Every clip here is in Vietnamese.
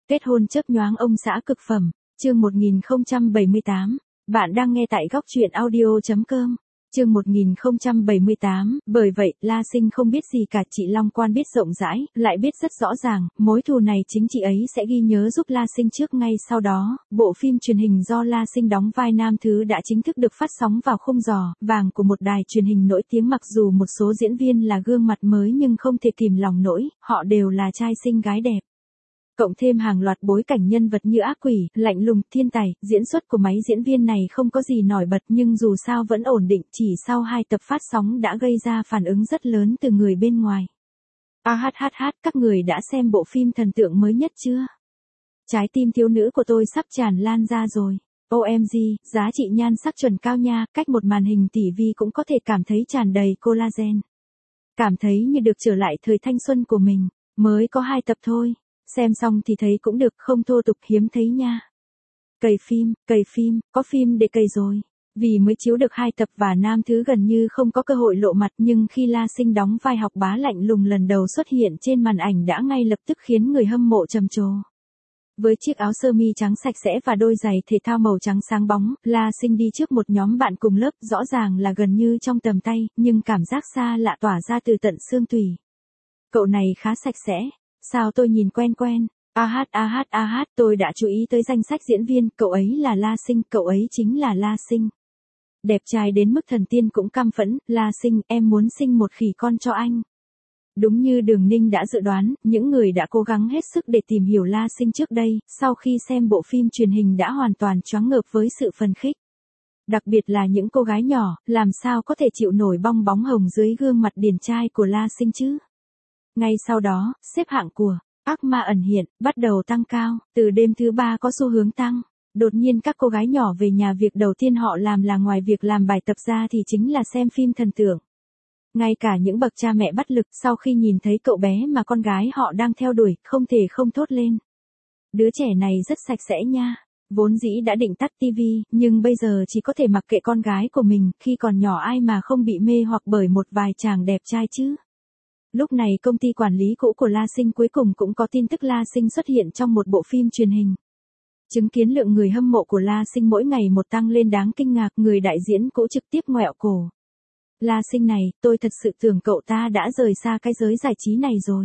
Kết hôn chớp nhoáng ông xã cực phẩm, chương 1078, bạn đang nghe tại góc truyện audio.com, chương 1078, bởi vậy, La Sinh không biết gì cả, chị Long Quan biết rộng rãi, lại biết rất rõ ràng, mối thù này chính chị ấy sẽ ghi nhớ giúp La Sinh trước. Ngay sau đó, bộ phim truyền hình do La Sinh đóng vai nam thứ đã chính thức được phát sóng vào khung giờ vàng của một đài truyền hình nổi tiếng. Mặc dù một số diễn viên là gương mặt mới nhưng không thể kìm lòng nổi, họ đều là trai xinh gái đẹp. Cộng thêm hàng loạt bối cảnh nhân vật như ác quỷ, lạnh lùng, thiên tài, diễn xuất của mấy diễn viên này không có gì nổi bật nhưng dù sao vẫn ổn định, chỉ sau 2 tập phát sóng đã gây ra phản ứng rất lớn từ người bên ngoài. Các người đã xem bộ phim thần tượng mới nhất chưa? Trái tim thiếu nữ của tôi sắp tràn lan ra rồi. OMG, giá trị nhan sắc chuẩn cao nha, cách một màn hình TV cũng có thể cảm thấy tràn đầy collagen. Cảm thấy như được trở lại thời thanh xuân của mình, mới có 2 tập thôi. Xem xong thì thấy cũng được, không thô tục, hiếm thấy nha. Cày phim, có phim để cày rồi. Vì mới chiếu được 2 tập và nam thứ gần như không có cơ hội lộ mặt, nhưng khi La Sinh đóng vai học bá lạnh lùng lần đầu xuất hiện trên màn ảnh đã ngay lập tức khiến người hâm mộ trầm trồ. Với chiếc áo sơ mi trắng sạch sẽ và đôi giày thể thao màu trắng sáng bóng, La Sinh đi trước một nhóm bạn cùng lớp, rõ ràng là gần như trong tầm tay, nhưng cảm giác xa lạ tỏa ra từ tận xương tủy. Cậu này khá sạch sẽ. Sao tôi nhìn quen quen? Tôi đã chú ý tới danh sách diễn viên, cậu ấy là La Sinh, cậu ấy chính là La Sinh. Đẹp trai đến mức thần tiên cũng căm phẫn, La Sinh, em muốn sinh một khỉ con cho anh. Đúng như Đường Ninh đã dự đoán, những người đã cố gắng hết sức để tìm hiểu La Sinh trước đây, sau khi xem bộ phim truyền hình đã hoàn toàn choáng ngợp với sự phấn khích. Đặc biệt là những cô gái nhỏ, làm sao có thể chịu nổi bong bóng hồng dưới gương mặt điển trai của La Sinh chứ? Ngay sau đó, xếp hạng của Ác Ma ẩn hiện bắt đầu tăng cao, từ đêm thứ 3 có xu hướng tăng. Đột nhiên các cô gái nhỏ về nhà, việc đầu tiên họ làm là ngoài việc làm bài tập ra thì chính là xem phim thần tượng. Ngay cả những bậc cha mẹ bất lực sau khi nhìn thấy cậu bé mà con gái họ đang theo đuổi, không thể không thốt lên. Đứa trẻ này rất sạch sẽ nha. Vốn dĩ đã định tắt tivi, nhưng bây giờ chỉ có thể mặc kệ con gái của mình, khi còn nhỏ ai mà không bị mê hoặc bởi một vài chàng đẹp trai chứ. Lúc này công ty quản lý cũ của La Sinh cuối cùng cũng có tin tức La Sinh xuất hiện trong một bộ phim truyền hình. Chứng kiến lượng người hâm mộ của La Sinh mỗi ngày một tăng lên đáng kinh ngạc, người đại diễn cũ trực tiếp ngoẹo cổ. La Sinh này, tôi thật sự tưởng cậu ta đã rời xa cái giới giải trí này rồi.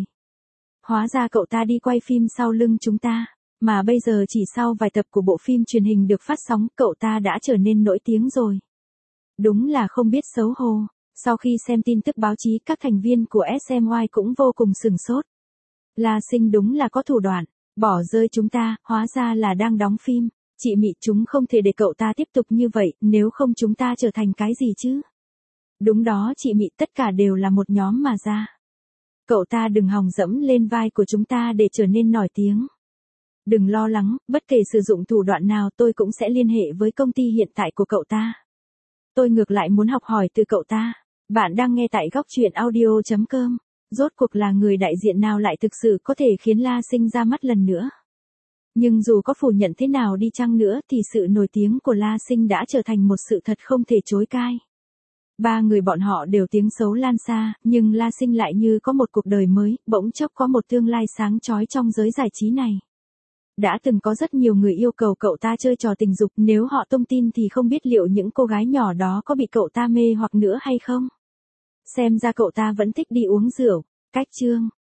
Hóa ra cậu ta đi quay phim sau lưng chúng ta, mà bây giờ chỉ sau vài tập của bộ phim truyền hình được phát sóng, cậu ta đã trở nên nổi tiếng rồi. Đúng là không biết xấu hổ. Sau khi xem tin tức báo chí, các thành viên của SMY cũng vô cùng sửng sốt. La Sinh đúng là có thủ đoạn, bỏ rơi chúng ta, hóa ra là đang đóng phim. Chị Mị, chúng không thể để cậu ta tiếp tục như vậy, nếu không chúng ta trở thành cái gì chứ? Đúng đó chị Mị, tất cả đều là một nhóm mà ra. Cậu ta đừng hòng dẫm lên vai của chúng ta để trở nên nổi tiếng. Đừng lo lắng, bất kể sử dụng thủ đoạn nào tôi cũng sẽ liên hệ với công ty hiện tại của cậu ta. Tôi ngược lại muốn học hỏi từ cậu ta. Bạn đang nghe tại góc truyện audio.com. Rốt cuộc là người đại diện nào lại thực sự có thể khiến La Sinh ra mắt lần nữa? Nhưng dù có phủ nhận thế nào đi chăng nữa thì sự nổi tiếng của La Sinh đã trở thành một sự thật không thể chối cãi. 3 người bọn họ đều tiếng xấu lan xa, nhưng La Sinh lại như có một cuộc đời mới, bỗng chốc có một tương lai sáng chói trong giới giải trí này. Đã từng có rất nhiều người yêu cầu cậu ta chơi trò tình dục, nếu họ tung tin thì không biết liệu những cô gái nhỏ đó có bị cậu ta mê hoặc nữa hay không. Xem ra cậu ta vẫn thích đi uống rượu. Cách chương